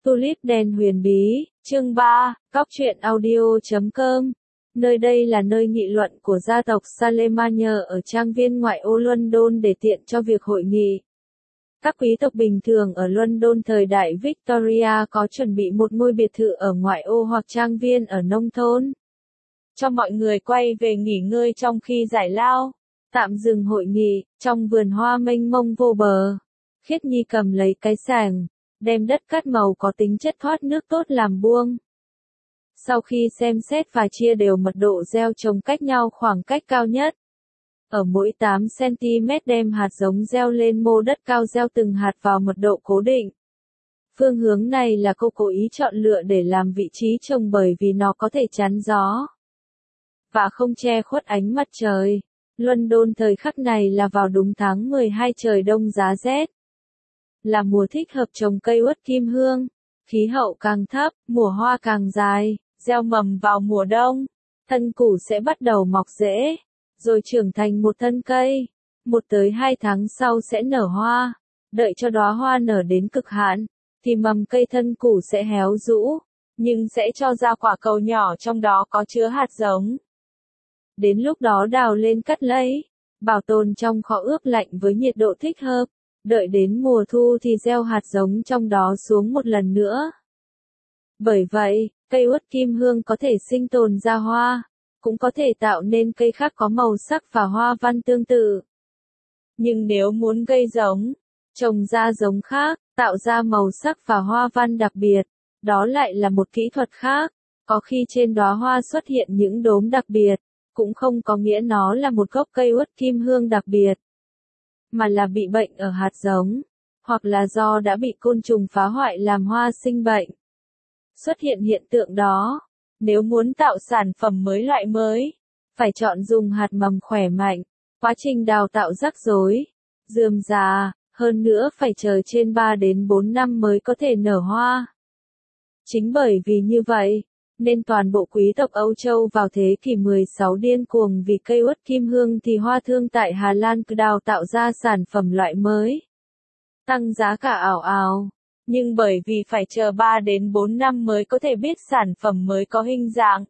Tulip đen huyền bí, chương 3, Góc truyện audio.com. Nơi đây là nơi nghị luận của gia tộc Salemania ở trang viên ngoại ô London để tiện cho việc hội nghị. Các quý tộc bình thường ở London thời đại Victoria có chuẩn bị một ngôi biệt thự ở ngoại ô hoặc trang viên ở nông thôn, cho mọi người quay về nghỉ ngơi trong khi giải lao. Tạm dừng hội nghị, trong vườn hoa mênh mông vô bờ, Khiết Nhi cầm lấy cái xàng, đem đất cát màu có tính chất thoát nước tốt làm buông. Sau khi xem xét và chia đều mật độ gieo trồng cách nhau khoảng cách cao nhất, ở mỗi 8 cm đem hạt giống gieo lên mô đất cao gieo từng hạt vào mật độ cố định. Phương hướng này là cô cố ý chọn lựa để làm vị trí trồng bởi vì nó có thể chắn gió và không che khuất ánh mặt trời. London thời khắc này là vào đúng tháng 12 trời đông giá rét, là mùa thích hợp trồng cây uất kim hương. Khí hậu càng thấp, mùa hoa càng dài, gieo mầm vào mùa đông, thân củ sẽ bắt đầu mọc rễ, rồi trưởng thành một thân cây. 1 tới 2 tháng sau sẽ nở hoa, đợi cho đóa hoa nở đến cực hạn, thì mầm cây thân củ sẽ héo rũ, nhưng sẽ cho ra quả cầu nhỏ trong đó có chứa hạt giống. Đến lúc đó đào lên cắt lấy, bảo tồn trong kho ướp lạnh với nhiệt độ thích hợp. Đợi đến mùa thu thì gieo hạt giống trong đó xuống một lần nữa. Bởi vậy, cây uất kim hương có thể sinh tồn ra hoa, cũng có thể tạo nên cây khác có màu sắc và hoa văn tương tự. Nhưng nếu muốn gây giống, trồng ra giống khác, tạo ra màu sắc và hoa văn đặc biệt, đó lại là một kỹ thuật khác. Có khi trên đóa hoa xuất hiện những đốm đặc biệt, cũng không có nghĩa nó là một gốc cây uất kim hương đặc biệt, mà là bị bệnh ở hạt giống, hoặc là do đã bị côn trùng phá hoại làm hoa sinh bệnh. Xuất hiện hiện tượng đó, nếu muốn tạo sản phẩm mới loại mới, phải chọn dùng hạt mầm khỏe mạnh, quá trình đào tạo rắc rối, rườm rà, hơn nữa phải chờ trên 3 đến 4 năm mới có thể nở hoa. Chính bởi vì như vậy, nên toàn bộ quý tộc Âu Châu vào thế kỷ 16 điên cuồng vì cây uất kim hương thì hoa thương tại Hà Lan cứ đào tạo ra sản phẩm loại mới, tăng giá cả ảo ảo. Nhưng bởi vì phải chờ 3 đến 4 năm mới có thể biết sản phẩm mới có hình dạng,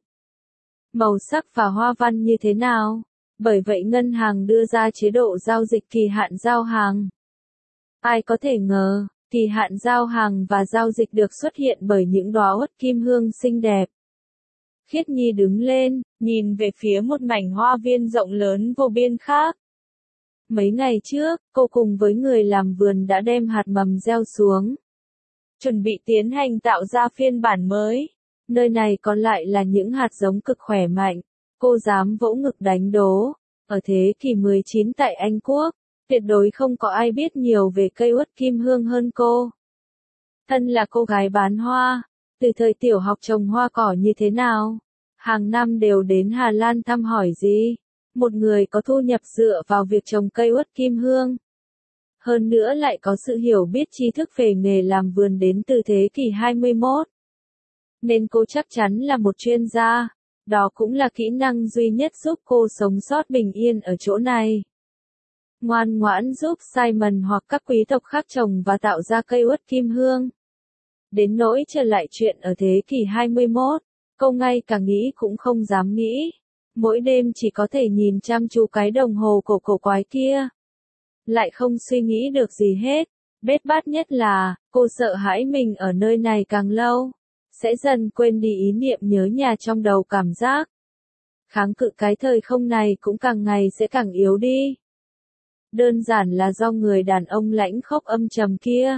màu sắc và hoa văn như thế nào, bởi vậy ngân hàng đưa ra chế độ giao dịch kỳ hạn giao hàng. Ai có thể ngờ, kỳ hạn giao hàng và giao dịch được xuất hiện bởi những đóa uất kim hương xinh đẹp. Khiết Nhi đứng lên, nhìn về phía một mảnh hoa viên rộng lớn vô biên khác. Mấy ngày trước, cô cùng với người làm vườn đã đem hạt mầm gieo xuống, chuẩn bị tiến hành tạo ra phiên bản mới. Nơi này còn lại là những hạt giống cực khỏe mạnh. Cô dám vỗ ngực đánh đố, ở thế kỷ 19 tại Anh Quốc, tuyệt đối không có ai biết nhiều về cây uất kim hương hơn cô. Thân là cô gái bán hoa, từ thời tiểu học trồng hoa cỏ như thế nào, hàng năm đều đến Hà Lan thăm hỏi gì. Một người có thu nhập dựa vào việc trồng cây uất kim hương, hơn nữa lại có sự hiểu biết tri thức về nghề làm vườn đến từ thế kỷ 21. Nên cô chắc chắn là một chuyên gia, đó cũng là kỹ năng duy nhất giúp cô sống sót bình yên ở chỗ này. Ngoan ngoãn giúp Simon hoặc các quý tộc khác trồng và tạo ra cây uất kim hương. Đến nỗi trở lại chuyện ở thế kỷ 21, cô ngay cả nghĩ cũng không dám nghĩ. Mỗi đêm chỉ có thể nhìn chăm chú cái đồng hồ cổ quái kia, lại không suy nghĩ được gì hết. Bết bát nhất là, cô sợ hãi mình ở nơi này càng lâu, sẽ dần quên đi ý niệm nhớ nhà trong đầu cảm giác. Kháng cự cái thời không này cũng càng ngày sẽ càng yếu đi. Đơn giản là do người đàn ông lãnh khốc âm trầm kia.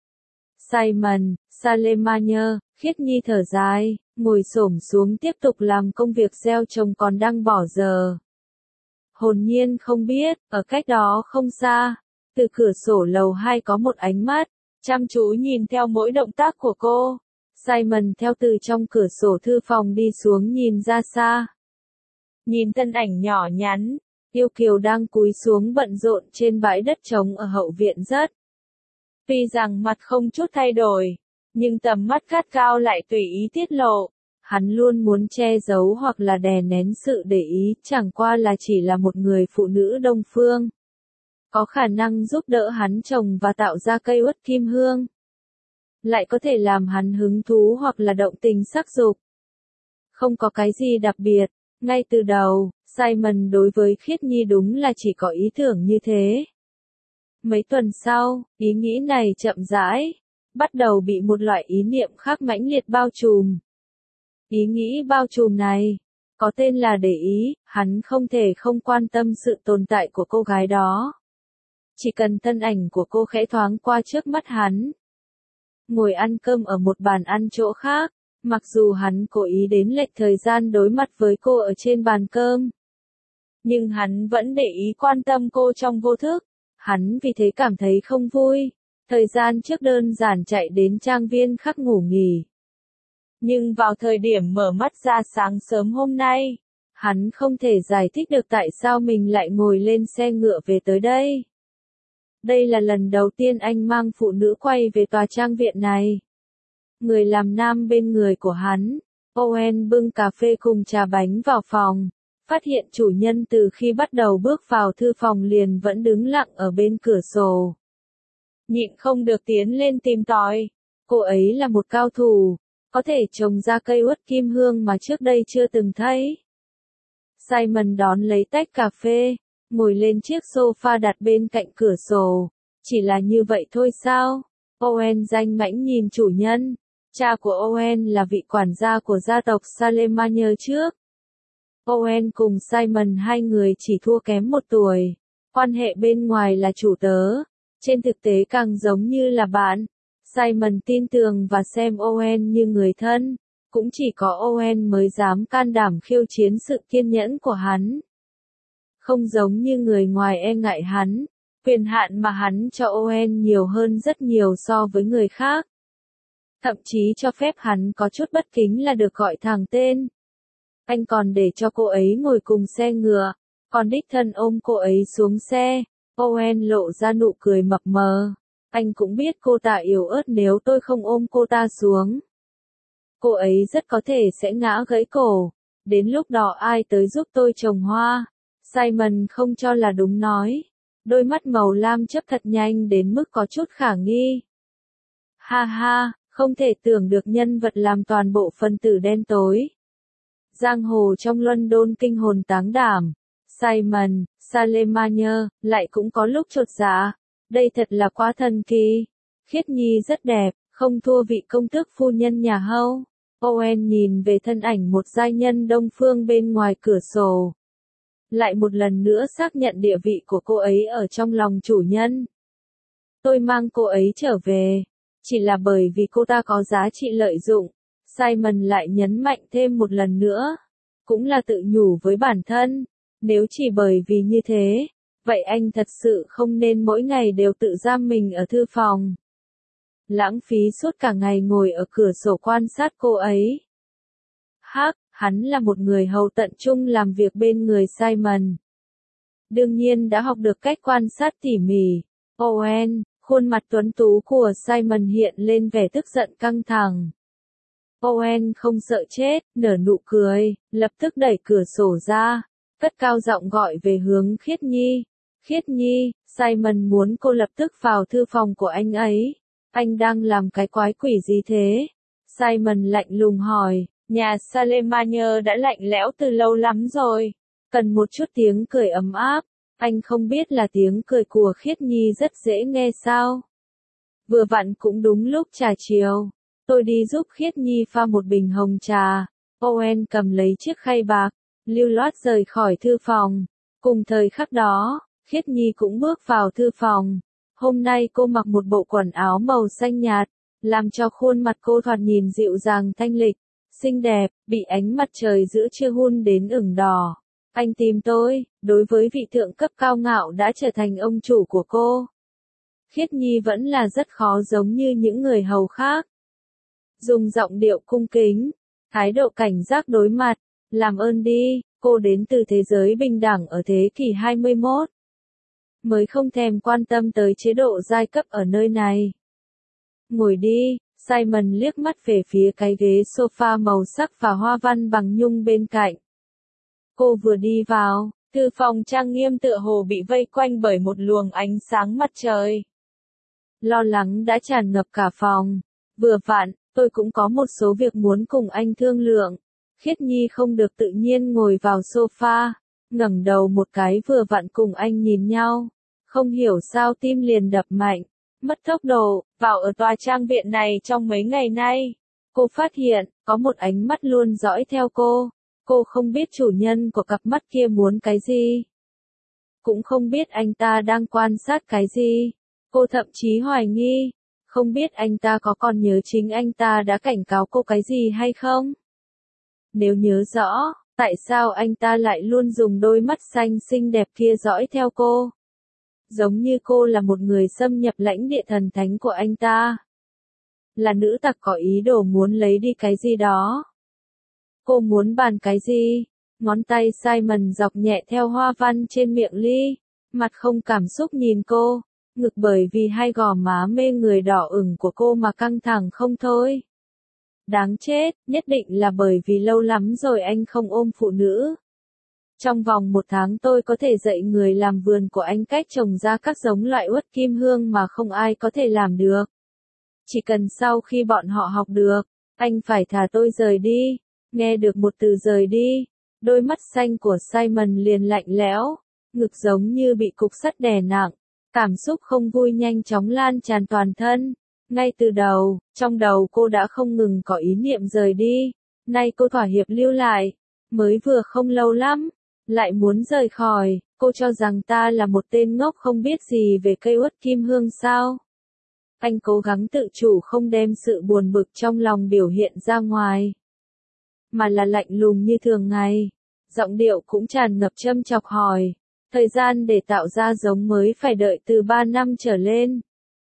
Simon, Salemania, Khiết Nhi thở dài, ngồi xổm xuống tiếp tục làm công việc gieo trồng còn đang bỏ giờ. Hồn nhiên không biết, ở cách đó không xa, từ cửa sổ lầu 2 có một ánh mắt, chăm chú nhìn theo mỗi động tác của cô. Simon theo từ trong cửa sổ thư phòng đi xuống nhìn ra xa. Nhìn thân ảnh nhỏ nhắn, yêu kiều đang cúi xuống bận rộn trên bãi đất trống ở hậu viện rất. Tuy rằng mặt không chút thay đổi, nhưng tầm mắt gắt cao lại tùy ý tiết lộ. Hắn luôn muốn che giấu hoặc là đè nén sự để ý, chẳng qua là chỉ là một người phụ nữ Đông phương, có khả năng giúp đỡ hắn trồng và tạo ra cây uất kim hương. lại có thể làm hắn hứng thú hoặc là động tình sắc dục. Không có cái gì đặc biệt, ngay từ đầu, Simon đối với Khiết Nhi đúng là chỉ có ý tưởng như thế. Mấy tuần sau, ý nghĩ này chậm rãi, bắt đầu bị một loại ý niệm khác mãnh liệt bao trùm. Ý nghĩ bao trùm này, có tên là để ý, hắn không thể không quan tâm sự tồn tại của cô gái đó. Chỉ cần thân ảnh của cô khẽ thoáng qua trước mắt hắn. Ngồi ăn cơm ở một bàn ăn chỗ khác, mặc dù hắn cố ý đến lệch thời gian đối mặt với cô ở trên bàn cơm. Nhưng hắn vẫn để ý quan tâm cô trong vô thức. Hắn vì thế cảm thấy không vui. Thời gian trước đơn giản chạy đến trang viên khắc ngủ nghỉ. Nhưng vào thời điểm mở mắt ra sáng sớm hôm nay, hắn không thể giải thích được tại sao mình lại ngồi lên xe ngựa về tới đây. Đây là lần đầu tiên anh mang phụ nữ quay về tòa trang viện này. Người làm nam bên người của hắn, Owen bưng cà phê cùng trà bánh vào phòng, phát hiện chủ nhân từ khi bắt đầu bước vào thư phòng liền vẫn đứng lặng ở bên cửa sổ. Nhịn không được tiến lên tìm tòi. Cô ấy là một cao thủ, có thể trồng ra cây uất kim hương mà trước đây chưa từng thấy. Simon đón lấy tách cà phê, ngồi lên chiếc sofa đặt bên cạnh cửa sổ. Chỉ là như vậy thôi sao? Owen danh mãnh nhìn chủ nhân. Cha của Owen là vị quản gia của gia tộc Salemania trước. Owen cùng Simon hai người chỉ thua kém 1 tuổi. Quan hệ bên ngoài là chủ tớ, trên thực tế càng giống như là bạn. Simon tin tưởng và xem Owen như người thân, cũng chỉ có Owen mới dám can đảm khiêu chiến sự kiên nhẫn của hắn. Không giống như người ngoài e ngại hắn, quyền hạn mà hắn cho Owen nhiều hơn rất nhiều so với người khác. Thậm chí cho phép hắn có chút bất kính là được gọi thẳng tên. Anh còn để cho cô ấy ngồi cùng xe ngựa, còn đích thân ôm cô ấy xuống xe. Owen lộ ra nụ cười mập mờ. Anh cũng biết cô ta yếu ớt nếu tôi không ôm cô ta xuống. Cô ấy rất có thể sẽ ngã gãy cổ. Đến lúc đó ai tới giúp tôi trồng hoa? Simon không cho là đúng nói. Đôi mắt màu lam chớp thật nhanh đến mức có chút khả nghi. Ha ha, không thể tưởng được nhân vật làm toàn bộ phân tử đen tối. Giang hồ trong London kinh hồn táng đảm. Simon, Salemania, lại cũng có lúc chột dạ. Đây thật là quá thần kỳ. Khiết Nhi rất đẹp, không thua vị công tước phu nhân nhà Hâu. Owen nhìn về thân ảnh một giai nhân đông phương bên ngoài cửa sổ. Lại một lần nữa xác nhận địa vị của cô ấy ở trong lòng chủ nhân. Tôi mang cô ấy trở về, chỉ là bởi vì cô ta có giá trị lợi dụng. Simon lại nhấn mạnh thêm một lần nữa. Cũng là tự nhủ với bản thân. Nếu chỉ bởi vì như thế, vậy anh thật sự không nên mỗi ngày đều tự giam mình ở thư phòng. Lãng phí suốt cả ngày ngồi ở cửa sổ quan sát cô ấy. Hắn là một người hầu tận trung làm việc bên người Simon. Đương nhiên đã học được cách quan sát tỉ mỉ. Owen, khuôn mặt tuấn tú của Simon hiện lên vẻ tức giận căng thẳng. Owen không sợ chết, nở nụ cười, lập tức đẩy cửa sổ ra, cất cao giọng gọi về hướng Khiết Nhi. Khiết Nhi, Simon muốn cô lập tức vào thư phòng của anh ấy. Anh đang làm cái quái quỷ gì thế? Simon lạnh lùng hỏi, nhà Salemania đã lạnh lẽo từ lâu lắm rồi. Cần một chút tiếng cười ấm áp. Anh không biết là tiếng cười của Khiết Nhi rất dễ nghe sao? Vừa vặn cũng đúng lúc trà chiều. Tôi đi giúp Khiết Nhi pha một bình hồng trà. Owen cầm lấy chiếc khay bạc, lưu loát rời khỏi thư phòng. Cùng thời khắc đó, Khiết Nhi cũng bước vào thư phòng. Hôm nay cô mặc một bộ quần áo màu xanh nhạt, làm cho khuôn mặt cô thoạt nhìn dịu dàng thanh lịch, xinh đẹp, bị ánh mặt trời giữa trưa hun đến ửng đỏ. Anh tìm tôi, đối với vị thượng cấp cao ngạo đã trở thành ông chủ của cô. Khiết Nhi vẫn là rất khó giống như những người hầu khác. Dùng giọng điệu cung kính, thái độ cảnh giác đối mặt, làm ơn đi, cô đến từ thế giới bình đẳng ở thế kỷ 21. Mới không thèm quan tâm tới chế độ giai cấp ở nơi này. Ngồi đi, Simon liếc mắt về phía cái ghế sofa màu sắc và hoa văn bằng nhung bên cạnh. Cô vừa đi vào, thư phòng trang nghiêm tựa hồ bị vây quanh bởi một luồng ánh sáng mặt trời. Lo lắng đã tràn ngập cả phòng. Vừa vặn, tôi cũng có một số việc muốn cùng anh thương lượng. Khiết Nhi không được tự nhiên ngồi vào sofa, ngẩng đầu một cái vừa vặn cùng anh nhìn nhau. Không hiểu sao tim liền đập mạnh, mất tốc độ, vào ở tòa trang viện này trong mấy ngày nay. Cô phát hiện, có một ánh mắt luôn dõi theo cô. Cô không biết chủ nhân của cặp mắt kia muốn cái gì. Cũng không biết anh ta đang quan sát cái gì. Cô thậm chí hoài nghi, không biết anh ta có còn nhớ chính anh ta đã cảnh cáo cô cái gì hay không? Nếu nhớ rõ, tại sao anh ta lại luôn dùng đôi mắt xanh xinh đẹp kia dõi theo cô? Giống như cô là một người xâm nhập lãnh địa thần thánh của anh ta. Là nữ tặc có ý đồ muốn lấy đi cái gì đó. Cô muốn bàn cái gì? Ngón tay Simon dọc nhẹ theo hoa văn trên miệng ly, mặt không cảm xúc nhìn cô, ngực bởi vì hai gò má mê người đỏ ửng của cô mà căng thẳng không thôi. Đáng chết, nhất định là bởi vì lâu lắm rồi anh không ôm phụ nữ. Trong vòng 1 tháng tôi có thể dạy người làm vườn của anh cách trồng ra các giống loại uất kim hương mà không ai có thể làm được. Chỉ cần sau khi bọn họ học được, anh phải thả tôi rời đi. Nghe được một từ rời đi, đôi mắt xanh của Simon liền lạnh lẽo, ngực giống như bị cục sắt đè nặng, cảm xúc không vui nhanh chóng lan tràn toàn thân. Ngay từ đầu, trong đầu cô đã không ngừng có ý niệm rời đi, nay cô thỏa hiệp lưu lại, mới vừa không lâu lắm, lại muốn rời khỏi. Cô cho rằng ta là một tên ngốc không biết gì về cây uất kim hương sao? Anh cố gắng tự chủ không đem sự buồn bực trong lòng biểu hiện ra ngoài, mà là lạnh lùng như thường ngày. Giọng điệu cũng tràn ngập châm chọc hỏi, thời gian để tạo ra giống mới phải đợi từ 3 năm trở lên.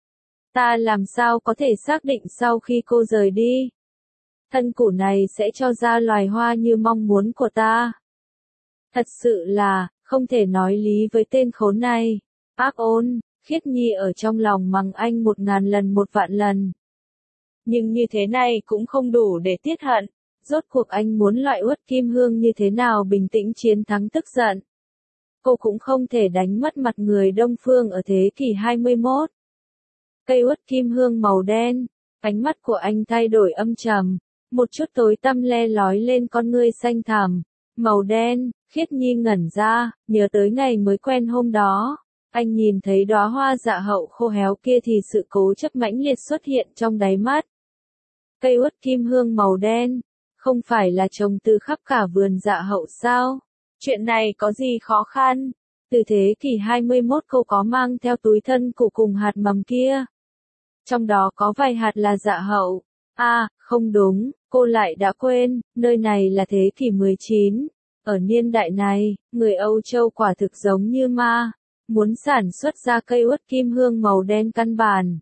Ta làm sao có thể xác định sau khi cô rời đi, thân củ này sẽ cho ra loài hoa như mong muốn của ta. Thật sự là, không thể nói lý với tên khốn này. Ác ôn, Khiết Nhi ở trong lòng mắng anh 1000 lần 1 vạn lần. Nhưng như thế này cũng không đủ để tiết hận. Rốt cuộc anh muốn loại uất kim hương như thế nào bình tĩnh chiến thắng tức giận. Cô cũng không thể đánh mất mặt người Đông Phương ở thế kỷ 21. Cây uất kim hương màu đen, ánh mắt của anh thay đổi âm trầm, một chút tối tăm le lói lên con ngươi xanh thẳm. Màu đen, Khiết Nhi ngẩn ra, nhớ tới ngày mới quen hôm đó. Anh nhìn thấy đóa hoa dạ hậu khô héo kia thì sự cố chấp mãnh liệt xuất hiện trong đáy mắt. Cây uất kim hương màu đen, không phải là trồng từ khắp cả vườn dạ hậu sao? Chuyện này có gì khó khăn? Từ thế kỷ 21 cô có mang theo túi thân củ cùng hạt mầm kia. Trong đó có vài hạt là dạ hậu. À, không đúng, cô lại đã quên, nơi này là thế kỷ 19. Ở niên đại này, người Âu Châu quả thực giống như ma, muốn sản xuất ra cây uất kim hương màu đen căn bản.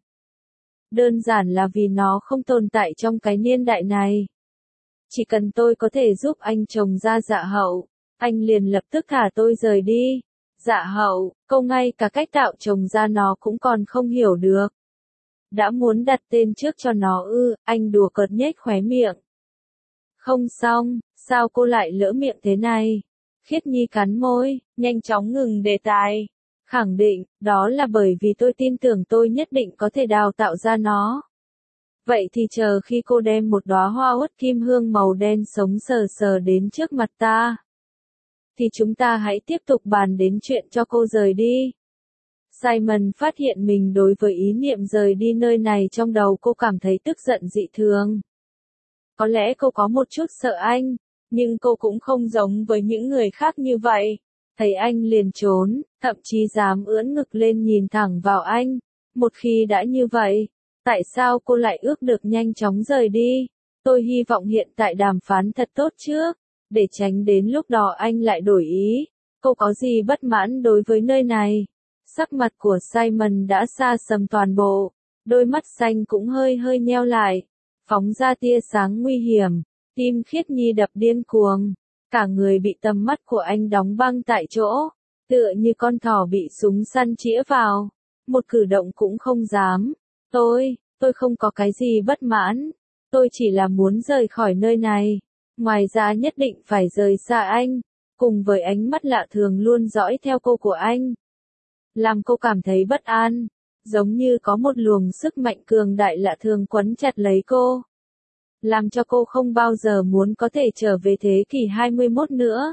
Đơn giản là vì nó không tồn tại trong cái niên đại này. Chỉ cần tôi có thể giúp anh trồng ra dạ hậu, anh liền lập tức thả tôi rời đi. Dạ hậu, câu ngay cả cách tạo trồng ra nó cũng còn không hiểu được. Đã muốn đặt tên trước cho nó ư? Anh đùa cợt nhếch khóe miệng. Không xong, sao cô lại lỡ miệng thế này? Khiết Nhi cắn môi, nhanh chóng ngừng đề tài. Khẳng định, đó là bởi vì tôi tin tưởng tôi nhất định có thể đào tạo ra nó. Vậy thì chờ khi cô đem một đóa hoa uất kim hương màu đen sống sờ sờ đến trước mặt ta, thì chúng ta hãy tiếp tục bàn đến chuyện cho cô rời đi. Simon phát hiện mình đối với ý niệm rời đi nơi này trong đầu cô cảm thấy tức giận dị thường. Có lẽ cô có một chút sợ anh, nhưng cô cũng không giống với những người khác như vậy. Thấy anh liền trốn, thậm chí dám ưỡn ngực lên nhìn thẳng vào anh. Một khi đã như vậy, tại sao cô lại ước được nhanh chóng rời đi? Tôi hy vọng hiện tại đàm phán thật tốt trước, để tránh đến lúc đó anh lại đổi ý. Cô có gì bất mãn đối với nơi này? Sắc mặt của Simon đã xa sầm toàn bộ, đôi mắt xanh cũng hơi hơi nheo lại, phóng ra tia sáng nguy hiểm. Tim Khiết Nhi đập điên cuồng, cả người bị tầm mắt của anh đóng băng tại chỗ, tựa như con thỏ bị súng săn chĩa vào, một cử động cũng không dám. Tôi không có cái gì bất mãn, tôi chỉ là muốn rời khỏi nơi này, ngoài ra nhất định phải rời xa anh, cùng với ánh mắt lạ thường luôn dõi theo cô của anh. Làm cô cảm thấy bất an, giống như có một luồng sức mạnh cường đại lạ thường quấn chặt lấy cô, làm cho cô không bao giờ muốn có thể trở về thế kỷ 21 nữa.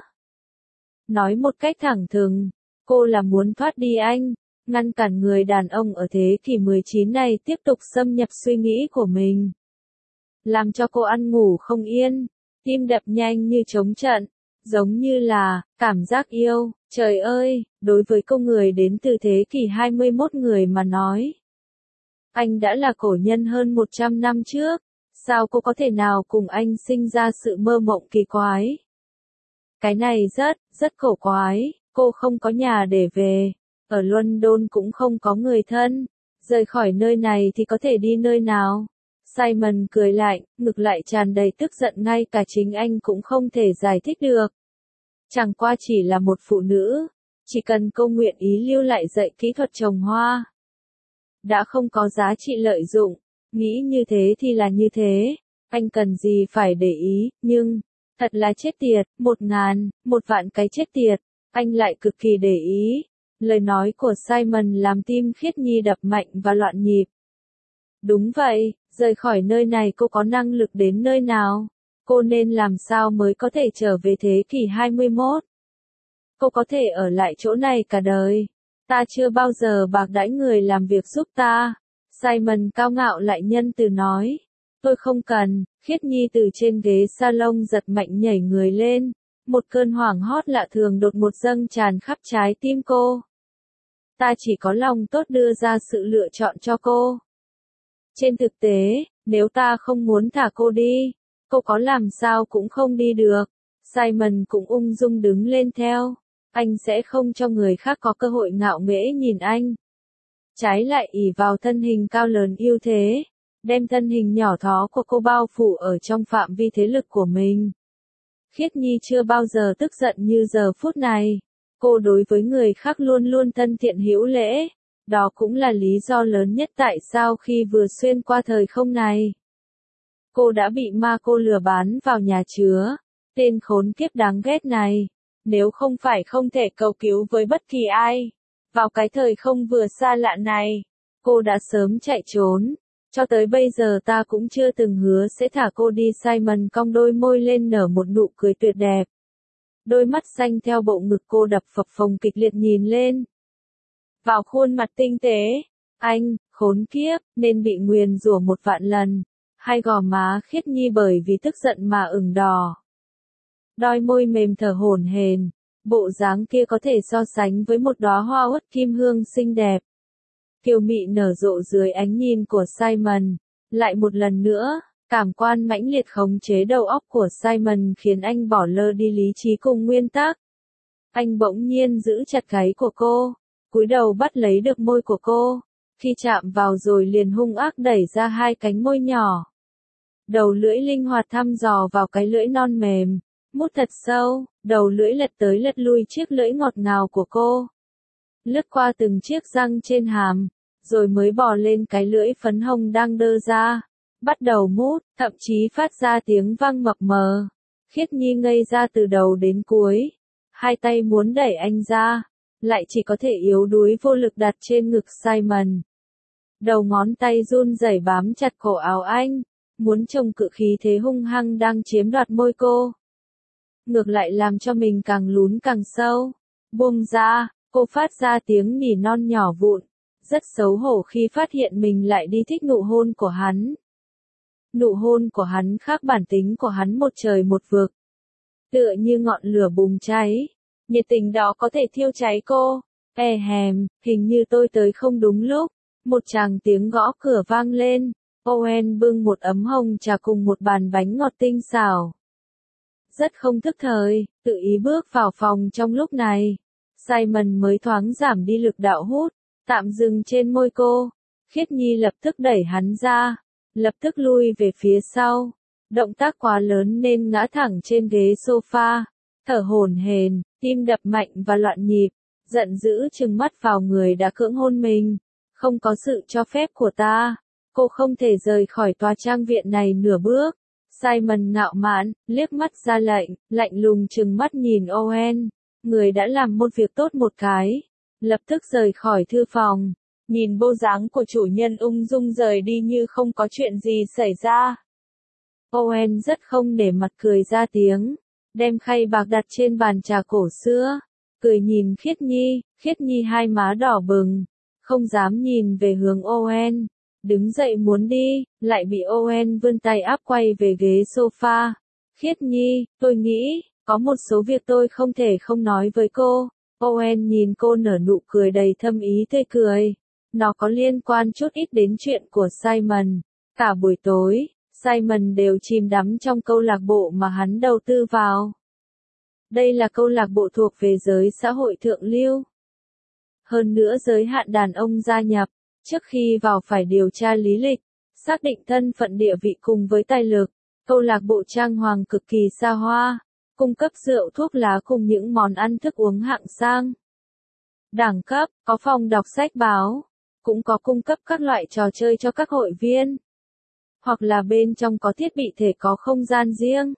Nói một cách thẳng thừng, cô là muốn thoát đi anh, ngăn cản người đàn ông ở thế kỷ 19 này tiếp tục xâm nhập suy nghĩ của mình. Làm cho cô ăn ngủ không yên, tim đập nhanh như trống trận, giống như là cảm giác yêu. Trời ơi, đối với cô người đến từ thế kỷ 21 người mà nói, anh đã là cổ nhân hơn 100 năm trước, sao cô có thể nào cùng anh sinh ra sự mơ mộng kỳ quái? Cái này rất cổ quái, cô không có nhà để về, ở London cũng không có người thân, rời khỏi nơi này thì có thể đi nơi nào? Simon cười lạnh, ngực lại tràn đầy tức giận, ngay cả chính anh cũng không thể giải thích được. Chẳng qua chỉ là một phụ nữ, chỉ cần cô nguyện ý lưu lại dạy kỹ thuật trồng hoa, đã không có giá trị lợi dụng, nghĩ như thế thì là như thế, anh cần gì phải để ý, nhưng, thật là chết tiệt, 1.000, 1.000 cái chết tiệt, anh lại cực kỳ để ý. Lời nói của Simon làm tim Khiết Nhi đập mạnh và loạn nhịp. Đúng vậy, rời khỏi nơi này cô có năng lực đến nơi nào? Cô nên làm sao mới có thể trở về thế kỷ 21? Cô có thể ở lại chỗ này cả đời. Ta chưa bao giờ bạc đãi người làm việc giúp ta. Simon cao ngạo lại nhân từ nói. Tôi không cần. Khiết Nhi từ trên ghế salon giật mạnh nhảy người lên. Một cơn hoảng hốt lạ thường đột ngột dâng tràn khắp trái tim cô. Ta chỉ có lòng tốt đưa ra sự lựa chọn cho cô. Trên thực tế, nếu ta không muốn thả cô đi, cô có làm sao cũng không đi được. Simon cũng ung dung đứng lên theo. Anh sẽ không cho người khác có cơ hội ngạo nghễ nhìn anh. Trái lại ỷ vào thân hình cao lớn ưu thế, đem thân hình nhỏ thó của cô bao phủ ở trong phạm vi thế lực của mình. Khiết Nhi chưa bao giờ tức giận như giờ phút này. Cô đối với người khác luôn luôn thân thiện hữu lễ. Đó cũng là lý do lớn nhất tại sao khi vừa xuyên qua thời không này, cô đã bị ma cô lừa bán vào nhà chứa. Tên khốn kiếp đáng ghét này, nếu không phải không thể cầu cứu với bất kỳ ai, vào cái thời không vừa xa lạ này, cô đã sớm chạy trốn. Cho tới bây giờ ta cũng chưa từng hứa sẽ thả cô đi. Simon cong đôi môi lên nở một nụ cười tuyệt đẹp. Đôi mắt xanh theo bộ ngực cô đập phập phồng kịch liệt nhìn lên vào khuôn mặt tinh tế. Anh, khốn kiếp, nên bị nguyền rủa 1.000 lần. Hai gò má Khiết Nhi bởi vì tức giận mà ửng đỏ. Đôi môi mềm thở hổn hển, bộ dáng kia có thể so sánh với một đóa hoa uất kim hương xinh đẹp. Kiều mị nở rộ dưới ánh nhìn của Simon. Lại một lần nữa, cảm quan mãnh liệt khống chế đầu óc của Simon khiến anh bỏ lơ đi lý trí cùng nguyên tắc. Anh bỗng nhiên giữ chặt gáy của cô, cúi đầu bắt lấy được môi của cô. Khi chạm vào rồi liền hung ác đẩy ra hai cánh môi nhỏ. Đầu lưỡi linh hoạt thăm dò vào cái lưỡi non mềm, mút thật sâu, đầu lưỡi lật tới lật lui chiếc lưỡi ngọt ngào của cô. Lướt qua từng chiếc răng trên hàm, rồi mới bò lên cái lưỡi phấn hồng đang đơ ra. Bắt đầu mút, thậm chí phát ra tiếng vang mập mờ. Khiết Nhi ngây ra từ đầu đến cuối. Hai tay muốn đẩy anh ra, lại chỉ có thể yếu đuối vô lực đặt trên ngực Simon. Đầu ngón tay run rẩy bám chặt cổ áo anh, muốn trông cự khí thế hung hăng đang chiếm đoạt môi cô. Ngược lại làm cho mình càng lún càng sâu. Buông ra, cô phát ra tiếng nỉ non nhỏ vụn. Rất xấu hổ khi phát hiện mình lại đi thích nụ hôn của hắn. Nụ hôn của hắn khác bản tính của hắn một trời một vực. Tựa như ngọn lửa bùng cháy. Nhiệt tình đó có thể thiêu cháy cô. Hình như tôi tới không đúng lúc. Một tràng tiếng gõ cửa vang lên. Owen bưng một ấm hồng trà cùng một bàn bánh ngọt tinh xảo. Rất không thức thời, tự ý bước vào phòng trong lúc này. Simon mới thoáng giảm đi lực đạo hút, tạm dừng trên môi cô. Khiết Nhi lập tức đẩy hắn ra, lập tức lui về phía sau. Động tác quá lớn nên ngã thẳng trên ghế sofa, thở hổn hển, tim đập mạnh và loạn nhịp, giận dữ trừng mắt vào người đã cưỡng hôn mình. Không có sự cho phép của ta, cô không thể rời khỏi tòa trang viện này nửa bước. Simon ngạo mạn, liếc mắt ra lệnh, lạnh lùng trừng mắt nhìn Owen, người đã làm một việc tốt một cái, lập tức rời khỏi thư phòng. Nhìn bộ dáng của chủ nhân ung dung rời đi như không có chuyện gì xảy ra. Owen rất không để mặt cười ra tiếng, đem khay bạc đặt trên bàn trà cổ xưa, cười nhìn Khiết Nhi hai má đỏ bừng, không dám nhìn về hướng Owen, đứng dậy muốn đi, lại bị Owen vươn tay áp quay về ghế sofa. Khiết Nhi, tôi nghĩ, có một số việc tôi không thể không nói với cô. Owen nhìn cô nở nụ cười đầy thâm ý tươi cười. Nó có liên quan chút ít đến chuyện của Simon. Cả buổi tối, Simon đều chìm đắm trong câu lạc bộ mà hắn đầu tư vào. Đây là câu lạc bộ thuộc về giới xã hội thượng lưu. Hơn nữa giới hạn đàn ông gia nhập, trước khi vào phải điều tra lý lịch, xác định thân phận địa vị cùng với tài lực. Câu lạc bộ trang hoàng cực kỳ xa hoa, cung cấp rượu thuốc lá cùng những món ăn thức uống hạng sang. Đẳng cấp, có phòng đọc sách báo, cũng có cung cấp các loại trò chơi cho các hội viên. Hoặc là bên trong có thiết bị thể có không gian riêng.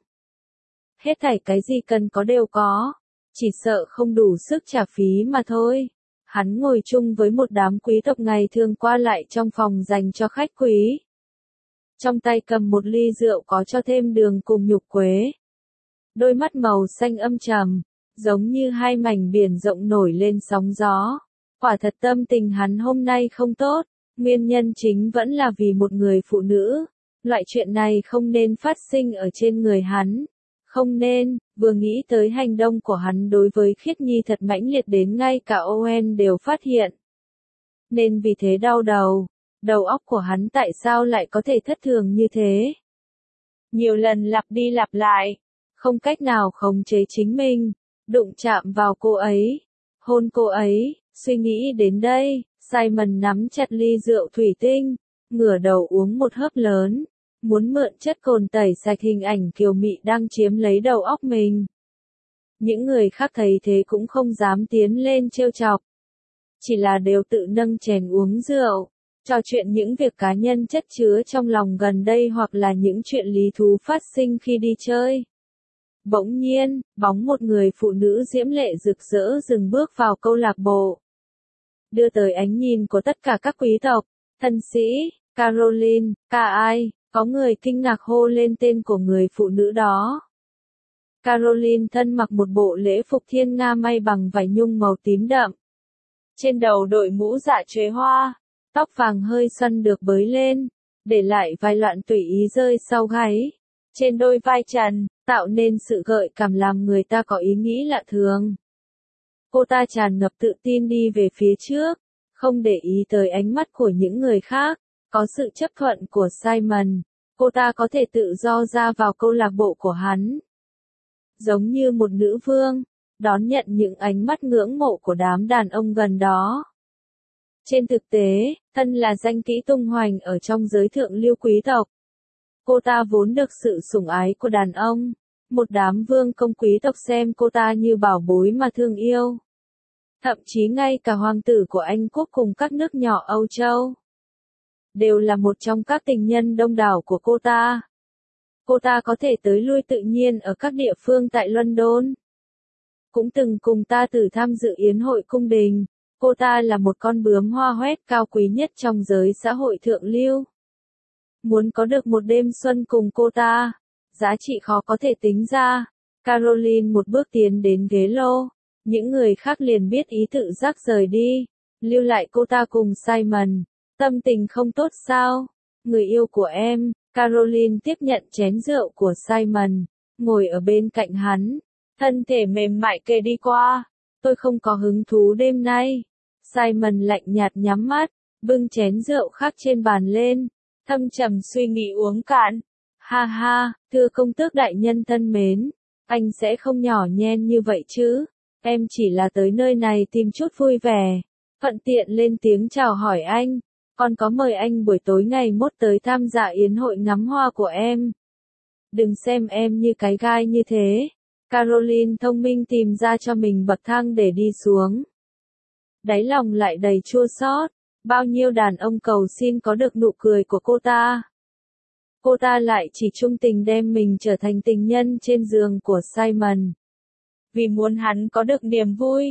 Hết thảy cái gì cần có đều có, chỉ sợ không đủ sức trả phí mà thôi. Hắn ngồi chung với một đám quý tộc ngày thường qua lại trong phòng dành cho khách quý. Trong tay cầm một ly rượu có cho thêm đường cùng nhục quế. Đôi mắt màu xanh âm trầm, giống như hai mảnh biển rộng nổi lên sóng gió. Quả thật tâm tình hắn hôm nay không tốt, nguyên nhân chính vẫn là vì một người phụ nữ. Loại chuyện này không nên phát sinh ở trên người hắn. Không nên, vừa nghĩ tới hành động của hắn đối với Khiết Nhi thật mãnh liệt đến ngay cả Owen đều phát hiện. Nên vì thế đau đầu. Đầu óc của hắn tại sao lại có thể thất thường như thế? Nhiều lần lặp đi lặp lại, không cách nào khống chế chính mình, đụng chạm vào cô ấy, hôn cô ấy, suy nghĩ đến đây, Simon nắm chặt ly rượu thủy tinh, ngửa đầu uống một hớp lớn, muốn mượn chất cồn tẩy sạch hình ảnh kiều mị đang chiếm lấy đầu óc mình. Những người khác thấy thế cũng không dám tiến lên trêu chọc, chỉ là đều tự nâng chén uống rượu. Trò chuyện những việc cá nhân chất chứa trong lòng gần đây hoặc là những chuyện lý thú phát sinh khi đi chơi. Bỗng nhiên, bóng một người phụ nữ diễm lệ rực rỡ dừng bước vào câu lạc bộ. Đưa tới ánh nhìn của tất cả các quý tộc, thân sĩ, Caroline, cả ai, có người kinh ngạc hô lên tên của người phụ nữ đó. Caroline thân mặc một bộ lễ phục thiên nga may bằng vải nhung màu tím đậm. Trên đầu đội mũ dạ chuế hoa. Tóc vàng hơi xoăn được bới lên, để lại vài loạn tùy ý rơi sau gáy, trên đôi vai trần, tạo nên sự gợi cảm làm người ta có ý nghĩ lạ thường. Cô ta tràn ngập tự tin đi về phía trước, không để ý tới ánh mắt của những người khác, có sự chấp thuận của Simon, cô ta có thể tự do ra vào câu lạc bộ của hắn. Giống như một nữ vương, đón nhận những ánh mắt ngưỡng mộ của đám đàn ông gần đó. Trên thực tế, thân là danh kỹ tung hoành ở trong giới thượng lưu quý tộc. Cô ta vốn được sự sủng ái của đàn ông. Một đám vương công quý tộc xem cô ta như bảo bối mà thương yêu. Thậm chí ngay cả hoàng tử của Anh quốc cùng các nước nhỏ Âu Châu. Đều là một trong các tình nhân đông đảo của cô ta. Cô ta có thể tới lui tự nhiên ở các địa phương tại London. Cũng từng cùng ta tử tham dự yến hội cung đình. Cô ta là một con bướm hoa hoét cao quý nhất trong giới xã hội thượng lưu. Muốn có được một đêm xuân cùng cô ta, giá trị khó có thể tính ra. Caroline một bước tiến đến ghế lô, những người khác liền biết ý tự giác rời đi, lưu lại cô ta cùng Simon. Tâm tình không tốt sao? Người yêu của em, Caroline tiếp nhận chén rượu của Simon, ngồi ở bên cạnh hắn, thân thể mềm mại kề đi qua. Tôi không có hứng thú đêm nay. Simon lạnh nhạt nhắm mắt, bưng chén rượu khác trên bàn lên, thâm trầm suy nghĩ uống cạn. Ha ha, thưa công tước đại nhân thân mến, anh sẽ không nhỏ nhen như vậy chứ. Em chỉ là tới nơi này tìm chút vui vẻ. Thuận tiện lên tiếng chào hỏi anh. Còn có mời anh buổi tối ngày mốt tới tham gia yến hội ngắm hoa của em. Đừng xem em như cái gai như thế. Caroline thông minh tìm ra cho mình bậc thang để đi xuống. Đáy lòng lại đầy chua xót, bao nhiêu đàn ông cầu xin có được nụ cười của cô ta. Cô ta lại chỉ trung tình đem mình trở thành tình nhân trên giường của Simon. Vì muốn hắn có được niềm vui,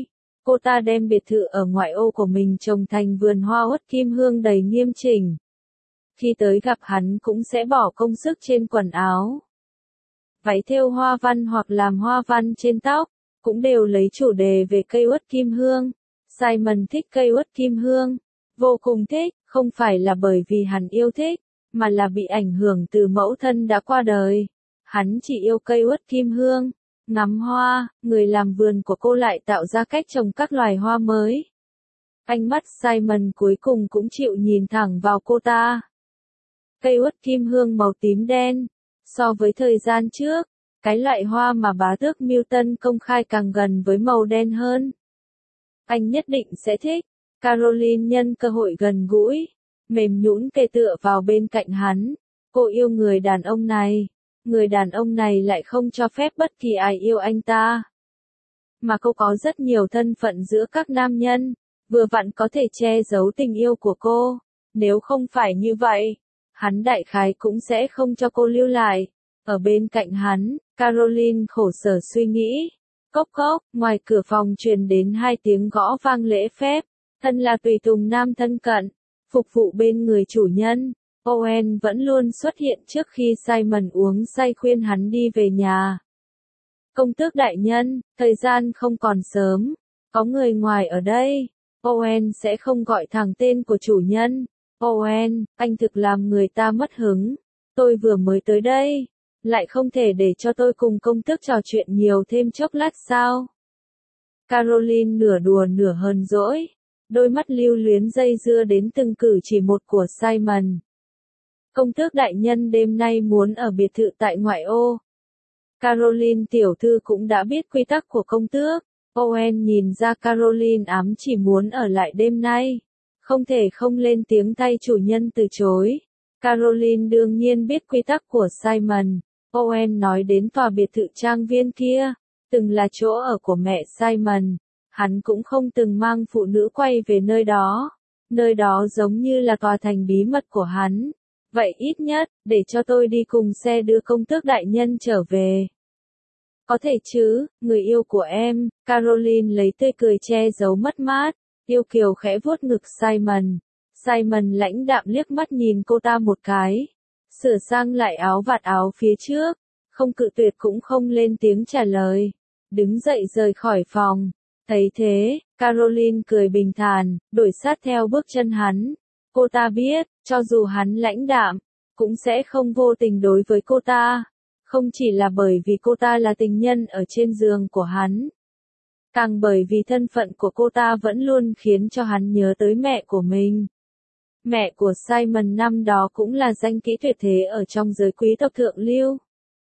Cô ta đem biệt thự ở ngoại ô của mình trồng thành vườn hoa uất kim hương đầy nghiêm chỉnh. Khi tới gặp hắn cũng sẽ bỏ công sức trên quần áo. Váy thêu hoa văn hoặc làm hoa văn trên tóc, cũng đều lấy chủ đề về cây uất kim hương. Simon thích cây uất kim hương, vô cùng thích, không phải là bởi vì hắn yêu thích, mà là bị ảnh hưởng từ mẫu thân đã qua đời. Hắn chỉ yêu cây uất kim hương, ngắm hoa, người làm vườn của cô lại tạo ra cách trồng các loài hoa mới. Ánh mắt Simon cuối cùng cũng chịu nhìn thẳng vào cô ta. Cây uất kim hương màu tím đen, so với thời gian trước, cái loại hoa mà bá tước Milton công khai càng gần với màu đen hơn. Anh nhất định sẽ thích. Caroline nhân cơ hội gần gũi, mềm nhũn kề tựa vào bên cạnh hắn. Cô yêu người đàn ông này. Người đàn ông này lại không cho phép bất kỳ ai yêu anh ta. Mà cô có rất nhiều thân phận giữa các nam nhân, vừa vặn có thể che giấu tình yêu của cô. Nếu không phải như vậy, hắn đại khái cũng sẽ không cho cô lưu lại. Ở bên cạnh hắn, Caroline khổ sở suy nghĩ. Cốc cốc, ngoài cửa phòng truyền đến 2 tiếng gõ vang lễ phép. Thân là tùy tùng nam thân cận, phục vụ bên người chủ nhân. Owen vẫn luôn xuất hiện trước khi Simon uống say khuyên hắn đi về nhà. Công tước đại nhân, thời gian không còn sớm, có người ngoài ở đây. Owen sẽ không gọi thẳng tên của chủ nhân. Owen, anh thực làm người ta mất hứng. Tôi vừa mới tới đây, lại không thể để cho tôi cùng công tước trò chuyện nhiều thêm chốc lát sao? Caroline nửa đùa nửa hờn dỗi, đôi mắt lưu luyến dây dưa đến từng cử chỉ một của Simon. Công tước đại nhân đêm nay muốn ở biệt thự tại ngoại ô. Caroline tiểu thư cũng đã biết quy tắc của công tước. Owen nhìn ra Caroline ám chỉ muốn ở lại đêm nay. Không thể không lên tiếng thay chủ nhân từ chối. Caroline đương nhiên biết quy tắc của Simon. Owen nói đến tòa biệt thự trang viên kia, từng là chỗ ở của mẹ Simon. Hắn cũng không từng mang phụ nữ quay về nơi đó. Nơi đó giống như là tòa thành bí mật của hắn. Vậy ít nhất, để cho tôi đi cùng xe đưa công tước đại nhân trở về. Có thể chứ, người yêu của em. Caroline lấy tươi cười che giấu mất mát, yêu kiều khẽ vuốt ngực Simon. Simon lãnh đạm liếc mắt nhìn cô ta một cái, sửa sang lại áo vạt áo phía trước, không cự tuyệt cũng không lên tiếng trả lời, đứng dậy rời khỏi phòng. Thấy thế, Caroline cười bình thản, đuổi sát theo bước chân hắn. Cô ta biết, cho dù hắn lãnh đạm, cũng sẽ không vô tình đối với cô ta. Không chỉ là bởi vì cô ta là tình nhân ở trên giường của hắn, càng bởi vì thân phận của cô ta vẫn luôn khiến cho hắn nhớ tới mẹ của mình. Mẹ của Simon năm đó cũng là danh kỹ tuyệt thế ở trong giới quý tộc thượng lưu.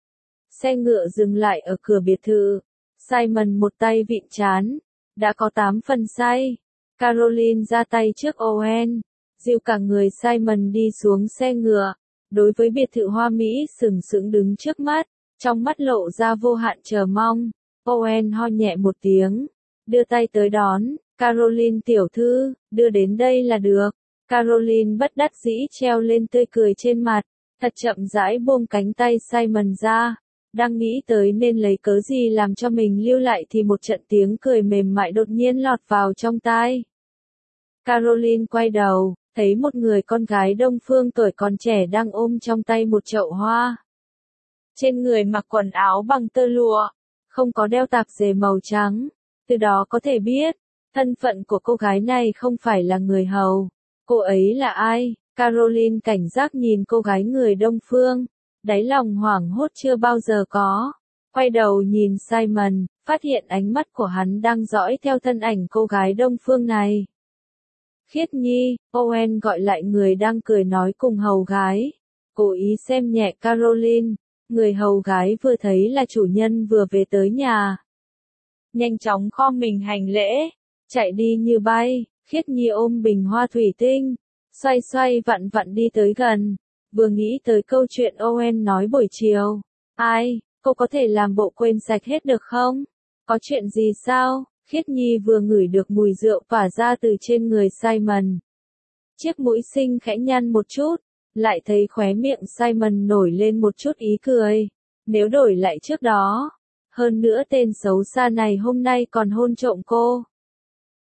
Xe ngựa dừng lại ở cửa biệt thự. Simon một tay vịn trán, đã có 8 phần say. Caroline ra tay trước Owen, dìu cả người Simon đi xuống xe ngựa. Đối với biệt thự hoa mỹ sừng sững đứng trước mắt, trong mắt lộ ra vô hạn chờ mong. Owen ho nhẹ một tiếng, đưa tay tới đón. Caroline tiểu thư, đưa đến đây là được. Caroline bất đắc dĩ treo lên tươi cười trên mặt, thật chậm rãi buông cánh tay Simon ra. Đang nghĩ tới nên lấy cớ gì làm cho mình lưu lại thì một trận tiếng cười mềm mại đột nhiên lọt vào trong tai. Caroline quay đầu, thấy một người con gái Đông Phương tuổi còn trẻ đang ôm trong tay một chậu hoa. Trên người mặc quần áo bằng tơ lụa, không có đeo tạp dề màu trắng, từ đó có thể biết, thân phận của cô gái này không phải là người hầu. Cô ấy là ai? Caroline cảnh giác nhìn cô gái người Đông Phương, đáy lòng hoảng hốt chưa bao giờ có. Quay đầu nhìn Simon, phát hiện ánh mắt của hắn đang dõi theo thân ảnh cô gái Đông Phương này. Khiết Nhi, Owen gọi lại người đang cười nói cùng hầu gái, cố ý xem nhẹ Caroline. Người hầu gái vừa thấy là chủ nhân vừa về tới nhà, nhanh chóng khom mình hành lễ, chạy đi như bay. Khiết Nhi ôm bình hoa thủy tinh, xoay xoay vặn vặn đi tới gần, vừa nghĩ tới câu chuyện Owen nói buổi chiều. Ai, cô có thể làm bộ quên sạch hết được không? Có chuyện gì sao? Khiết Nhi vừa ngửi được mùi rượu tỏa ra từ trên người Simon. Chiếc mũi xinh khẽ nhăn một chút, lại thấy khóe miệng Simon nổi lên một chút ý cười. Nếu đổi lại trước đó, hơn nữa tên xấu xa này hôm nay còn hôn trộm cô.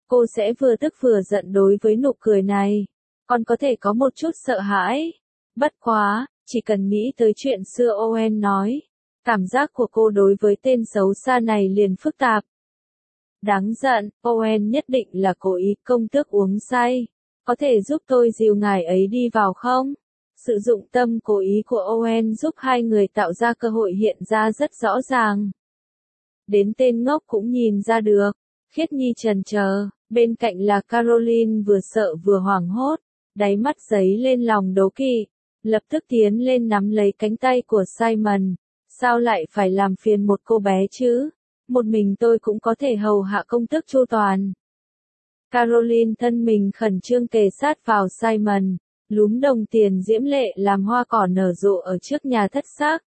Cô sẽ vừa tức vừa giận đối với nụ cười này, còn có thể có một chút sợ hãi. Bất quá, chỉ cần nghĩ tới chuyện xưa Owen nói, cảm giác của cô đối với tên xấu xa này liền phức tạp. Đáng giận, Owen nhất định là cố ý. Công tước uống say, có thể giúp tôi dìu ngài ấy đi vào không? Sự dụng tâm cố ý của Owen giúp hai người tạo ra cơ hội hiện ra rất rõ ràng. Đến tên ngốc cũng nhìn ra được. Khiết Nhi chần chờ, bên cạnh là Caroline vừa sợ vừa hoảng hốt, đáy mắt dấy lên lòng đố kỵ, lập tức tiến lên nắm lấy cánh tay của Simon. Sao lại phải làm phiền một cô bé chứ? Một mình tôi cũng có thể hầu hạ công tước chu toàn. Caroline thân mình khẩn trương kề sát vào Simon, lúm đồng tiền diễm lệ làm hoa cỏ nở rộ ở trước nhà thất xác.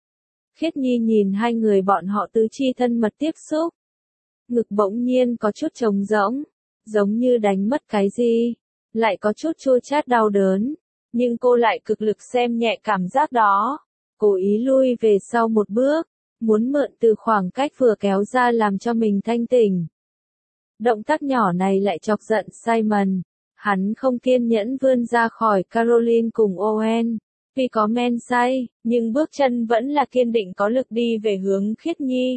Khiết Nhi nhìn hai người bọn họ tứ chi thân mật tiếp xúc. Ngực bỗng nhiên có chút trống rỗng, giống như đánh mất cái gì, lại có chút chua chát đau đớn, nhưng cô lại cực lực xem nhẹ cảm giác đó, cố ý lui về sau một bước, muốn mượn từ khoảng cách vừa kéo ra làm cho mình thanh tỉnh. Động tác nhỏ này lại chọc giận Simon, hắn không kiên nhẫn vươn ra khỏi Caroline cùng Owen, vì có men say, nhưng bước chân vẫn là kiên định có lực đi về hướng Khiết Nhi.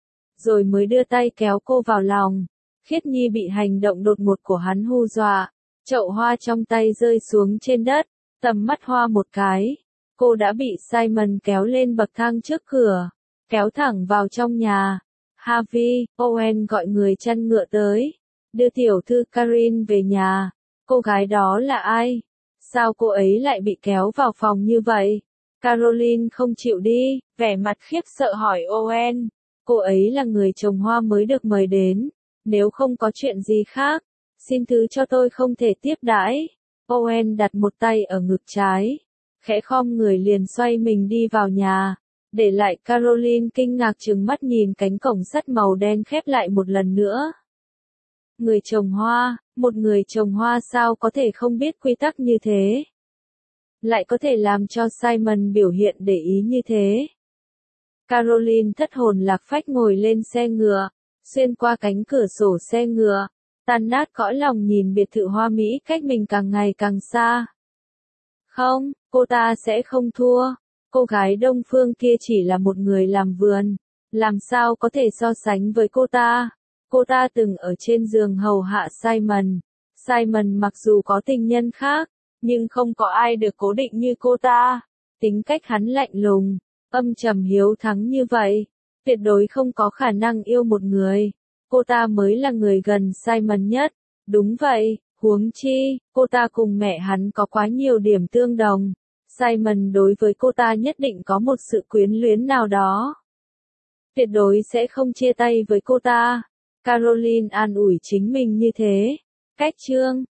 Rồi mới đưa tay kéo cô vào lòng. Khiết Nhi bị hành động đột ngột của hắn hù dọa, chậu hoa trong tay rơi xuống trên đất, tầm mắt hoa một cái. Cô đã bị Simon kéo lên bậc thang trước cửa, kéo thẳng vào trong nhà. Harvey, Owen gọi người chăn ngựa tới, đưa tiểu thư Karin về nhà. Cô gái đó là ai? Sao cô ấy lại bị kéo vào phòng như vậy? Caroline không chịu đi, vẻ mặt khiếp sợ hỏi Owen. Cô ấy là người trồng hoa mới được mời đến, nếu không có chuyện gì khác, xin thứ cho tôi không thể tiếp đãi. Owen đặt một tay ở ngực trái, khẽ khom người liền xoay mình đi vào nhà, để lại Caroline kinh ngạc trừng mắt nhìn cánh cổng sắt màu đen khép lại một lần nữa. Người trồng hoa, một người trồng hoa sao có thể không biết quy tắc như thế? Lại có thể làm cho Simon biểu hiện để ý như thế? Caroline thất hồn lạc phách ngồi lên xe ngựa, xuyên qua cánh cửa sổ xe ngựa, tan nát cõi lòng nhìn biệt thự hoa mỹ cách mình càng ngày càng xa. Không, cô ta sẽ không thua. Cô gái Đông Phương kia chỉ là một người làm vườn, làm sao có thể so sánh với cô ta. Cô ta từng ở trên giường hầu hạ Simon. Simon mặc dù có tình nhân khác, nhưng không có ai được cố định như cô ta. Tính cách hắn lạnh lùng, âm trầm hiếu thắng như vậy, tuyệt đối không có khả năng yêu một người. Cô ta mới là người gần Simon nhất. Đúng vậy, huống chi, cô ta cùng mẹ hắn có quá nhiều điểm tương đồng. Simon đối với cô ta nhất định có một sự quyến luyến nào đó. Tuyệt đối sẽ không chia tay với cô ta. Caroline an ủi chính mình như thế. Cách chương